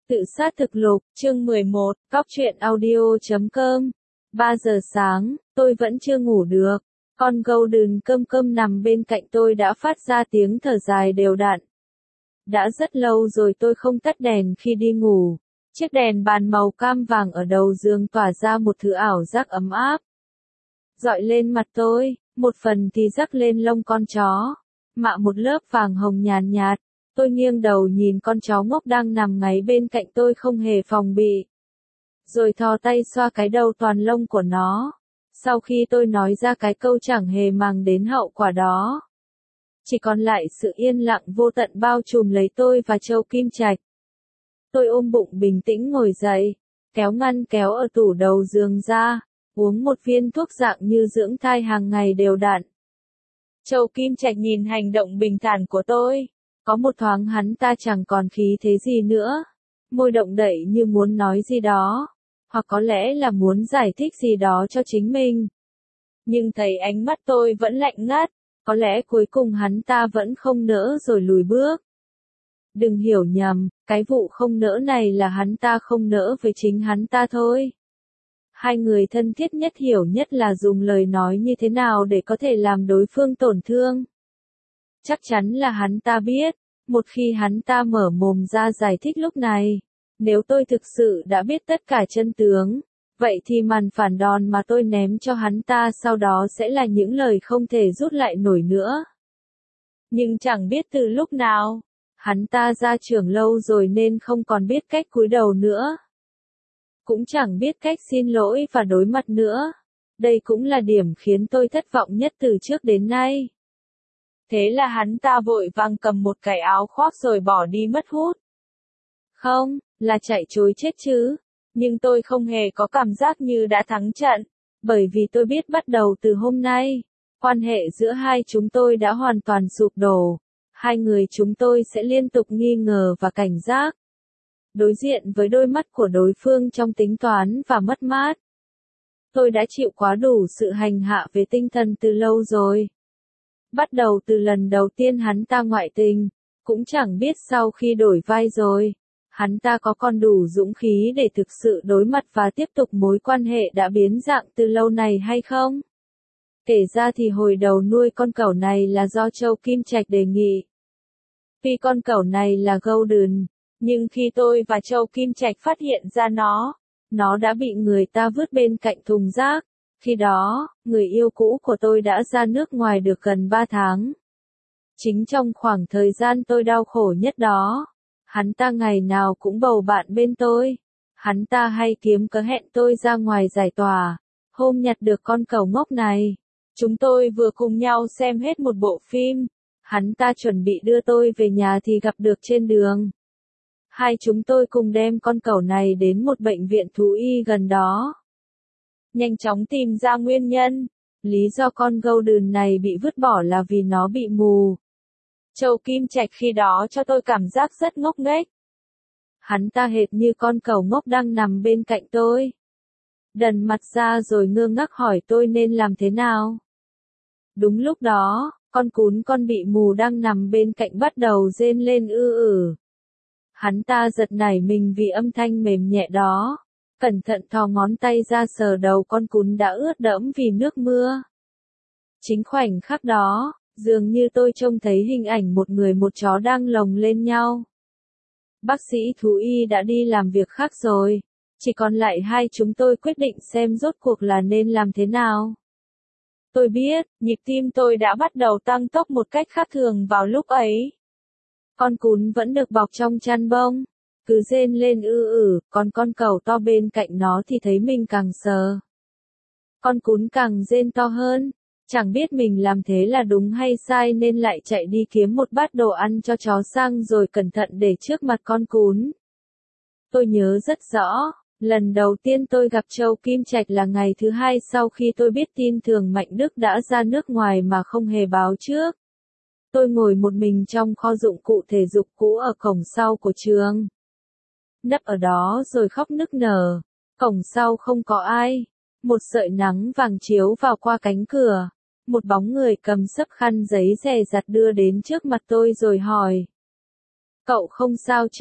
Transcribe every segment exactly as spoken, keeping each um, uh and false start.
Tự sát thực lục, chương mười một, cóc truyện audio chấm com. ba giờ sáng, tôi vẫn chưa ngủ được. Con Golden cơm cơm nằm bên cạnh tôi đã phát ra tiếng thở dài đều đặn. Đã rất lâu rồi tôi không tắt đèn khi đi ngủ. Chiếc đèn bàn màu cam vàng ở đầu giường tỏa ra một thứ ảo giác ấm áp. Dọi lên mặt tôi, một phần thì rắc lên lông con chó. Mạ một lớp vàng hồng nhàn nhạt. Tôi nghiêng đầu nhìn con chó ngốc đang nằm ngáy bên cạnh tôi không hề phòng bị. Rồi thò tay xoa cái đầu toàn lông của nó. Sau khi tôi nói ra cái câu chẳng hề mang đến hậu quả đó. Chỉ còn lại sự yên lặng vô tận bao trùm lấy tôi và Châu Kim Trạch. Tôi ôm bụng bình tĩnh ngồi dậy, kéo ngăn kéo ở tủ đầu giường ra, uống một viên thuốc dạng như dưỡng thai hàng ngày đều đặn. Châu Kim Trạch nhìn hành động bình thản của tôi. Có một thoáng hắn ta chẳng còn khí thế gì nữa. Môi động đậy như muốn nói gì đó. Hoặc có lẽ là muốn giải thích gì đó cho chính mình. Nhưng thấy ánh mắt tôi vẫn lạnh ngắt. Có lẽ cuối cùng hắn ta vẫn không nỡ rồi lùi bước. Đừng hiểu nhầm, cái vụ không nỡ này là hắn ta không nỡ với chính hắn ta thôi. Hai người thân thiết nhất hiểu nhất là dùng lời nói như thế nào để có thể làm đối phương tổn thương. Chắc chắn là hắn ta biết, một khi hắn ta mở mồm ra giải thích lúc này, nếu tôi thực sự đã biết tất cả chân tướng, vậy thì màn phản đòn mà tôi ném cho hắn ta sau đó sẽ là những lời không thể rút lại nổi nữa. Nhưng chẳng biết từ lúc nào, hắn ta ra trường lâu rồi nên không còn biết cách cúi đầu nữa. Cũng chẳng biết cách xin lỗi và đối mặt nữa. Đây cũng là điểm khiến tôi thất vọng nhất từ trước đến nay. Thế là hắn ta vội vàng cầm một cái áo khoác rồi bỏ đi mất hút. Không, là chạy trối chết chứ. Nhưng tôi không hề có cảm giác như đã thắng trận. Bởi vì tôi biết bắt đầu từ hôm nay, quan hệ giữa hai chúng tôi đã hoàn toàn sụp đổ. Hai người chúng tôi sẽ liên tục nghi ngờ và cảnh giác. Đối diện với đôi mắt của đối phương trong tính toán và mất mát. Tôi đã chịu quá đủ sự hành hạ về tinh thần từ lâu rồi. Bắt đầu từ lần đầu tiên hắn ta ngoại tình, cũng chẳng biết sau khi đổi vai rồi, hắn ta có còn đủ dũng khí để thực sự đối mặt và tiếp tục mối quan hệ đã biến dạng từ lâu này hay không? Kể ra thì hồi đầu nuôi con cẩu này là do Châu Kim Trạch đề nghị. Vì con cẩu này là Golden, nhưng khi tôi và Châu Kim Trạch phát hiện ra nó, nó đã bị người ta vứt bên cạnh thùng rác. Khi đó, người yêu cũ của tôi đã ra nước ngoài được gần ba tháng. Chính trong khoảng thời gian tôi đau khổ nhất đó, hắn ta ngày nào cũng bầu bạn bên tôi. Hắn ta hay kiếm cớ hẹn tôi ra ngoài giải tỏa. Hôm nhặt được con cẩu ngốc này, chúng tôi vừa cùng nhau xem hết một bộ phim. Hắn ta chuẩn bị đưa tôi về nhà thì gặp được trên đường. Hai chúng tôi cùng đem con cẩu này đến một bệnh viện thú y gần đó. Nhanh chóng tìm ra nguyên nhân. Lý do con Golden này bị vứt bỏ là vì nó bị mù. Châu Kim Trạch khi đó cho tôi cảm giác rất ngốc nghếch. Hắn ta hệt như con cẩu ngốc đang nằm bên cạnh tôi. Đần mặt ra rồi ngơ ngác hỏi tôi nên làm thế nào. Đúng lúc đó, con cún con bị mù đang nằm bên cạnh bắt đầu rên lên ư ử. Hắn ta giật nảy mình vì âm thanh mềm nhẹ đó. Cẩn thận thò ngón tay ra sờ đầu con cún đã ướt đẫm vì nước mưa. Chính khoảnh khắc đó, dường như tôi trông thấy hình ảnh một người một chó đang lồng lên nhau. Bác sĩ thú y đã đi làm việc khác rồi, chỉ còn lại hai chúng tôi quyết định xem rốt cuộc là nên làm thế nào. Tôi biết, nhịp tim tôi đã bắt đầu tăng tốc một cách khác thường vào lúc ấy. Con cún vẫn được bọc trong chăn bông. Cứ rên lên ư ử, còn con cẩu to bên cạnh nó thì thấy mình càng sờ. Con cún càng rên to hơn, chẳng biết mình làm thế là đúng hay sai nên lại chạy đi kiếm một bát đồ ăn cho chó sang rồi cẩn thận để trước mặt con cún. Tôi nhớ rất rõ, lần đầu tiên tôi gặp Châu Kim Trạch là ngày thứ hai sau khi tôi biết tin Thường Mạnh Đức đã ra nước ngoài mà không hề báo trước. Tôi ngồi một mình trong kho dụng cụ thể dục cũ ở cổng sau của trường. Nấp ở đó rồi khóc nức nở. Cổng sau không có ai. Một sợi nắng vàng chiếu vào qua cánh cửa. Một bóng người cầm xấp khăn giấy dè dặt đưa đến trước mặt tôi rồi hỏi. Cậu không sao chứ?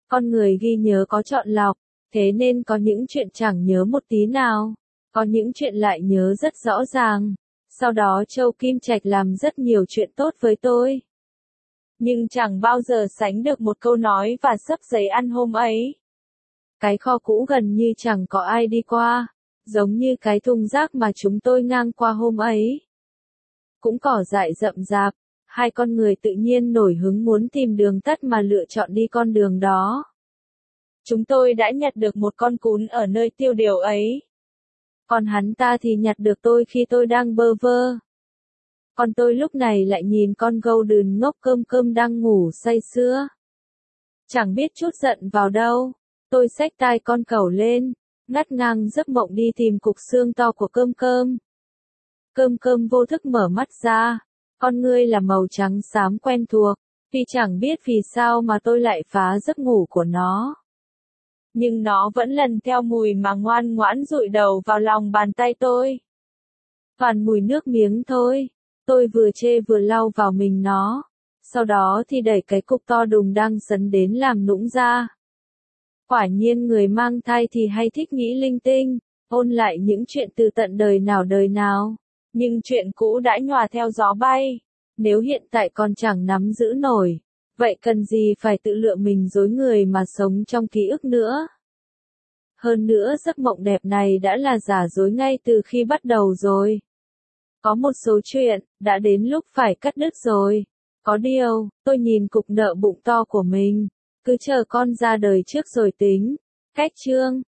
Con người ghi nhớ có chọn lọc, thế nên có những chuyện chẳng nhớ một tí nào, có những chuyện lại nhớ rất rõ ràng. Sau đó Châu Kim Trạch làm rất nhiều chuyện tốt với tôi. Nhưng chẳng bao giờ sánh được một câu nói và xấp giấy ăn hôm ấy. Cái kho cũ gần như chẳng có ai đi qua, giống như cái thùng rác mà chúng tôi ngang qua hôm ấy. Cũng cỏ dại rậm rạp, hai con người tự nhiên nổi hứng muốn tìm đường tắt mà lựa chọn đi con đường đó. Chúng tôi đã nhặt được một con cún ở nơi tiêu điều ấy. Còn hắn ta thì nhặt được tôi khi tôi đang bơ vơ. Còn tôi lúc này lại nhìn con Golden ngốc cơm cơm đang ngủ say sưa. Chẳng biết chút giận vào đâu, tôi xách tai con cẩu lên, ngắt ngang giấc mộng đi tìm cục xương to của cơm cơm. Cơm cơm vô thức mở mắt ra, con ngươi là màu trắng xám quen thuộc, vì chẳng biết vì sao mà tôi lại phá giấc ngủ của nó. Nhưng nó vẫn lần theo mùi mà ngoan ngoãn dụi đầu vào lòng bàn tay tôi. Toàn mùi nước miếng thôi, tôi vừa chê vừa lau vào mình nó, sau đó thì đẩy cái cục to đùng đang sấn đến làm nũng ra. Quả nhiên người mang thai thì hay thích nghĩ linh tinh, ôn lại những chuyện từ tận đời nào đời nào, nhưng chuyện cũ đã nhòa theo gió bay, nếu hiện tại còn chẳng nắm giữ nổi, vậy cần gì phải tự lựa mình dối người mà sống trong ký ức nữa. Hơn nữa giấc mộng đẹp này đã là giả dối ngay từ khi bắt đầu rồi. Có một số chuyện, đã đến lúc phải cắt đứt rồi. Có điều, tôi nhìn cục nợ bụng to của mình, cứ chờ con ra đời trước rồi tính. Cách chương